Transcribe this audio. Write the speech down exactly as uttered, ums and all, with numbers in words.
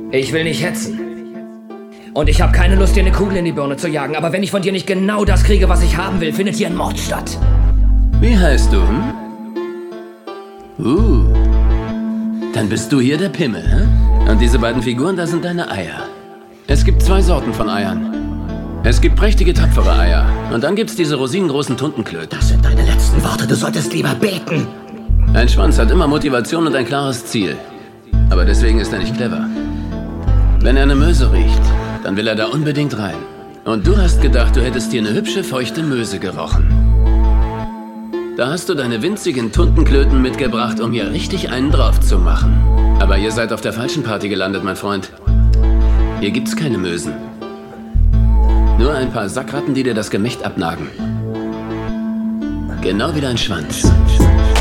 Ich will nicht hetzen. Und ich habe keine Lust, dir eine Kugel in die Birne zu jagen. Aber wenn ich von dir nicht genau das kriege, was ich haben will, findet hier ein Mord statt. Wie heißt du, hm? Uh, dann bist du hier der Pimmel, hä? Und diese beiden Figuren, da sind deine Eier. Es gibt zwei Sorten von Eiern. Es gibt prächtige, tapfere Eier. Und dann gibt's diese rosinengroßen Tuntenklöten. Das sind deine letzten Worte. Du solltest lieber beten. Ein Schwanz hat immer Motivation und ein klares Ziel. Aber deswegen ist er nicht clever. Wenn er eine Möse riecht, dann will er da unbedingt rein. Und du hast gedacht, du hättest dir eine hübsche, feuchte Möse gerochen. Da hast du deine winzigen Tuntenklöten mitgebracht, um hier richtig einen drauf zu machen. Aber ihr seid auf der falschen Party gelandet, mein Freund. Hier gibt's keine Mösen. Nur ein paar Sackratten, die dir das Gemächt abnagen. Genau wie dein Schwanz.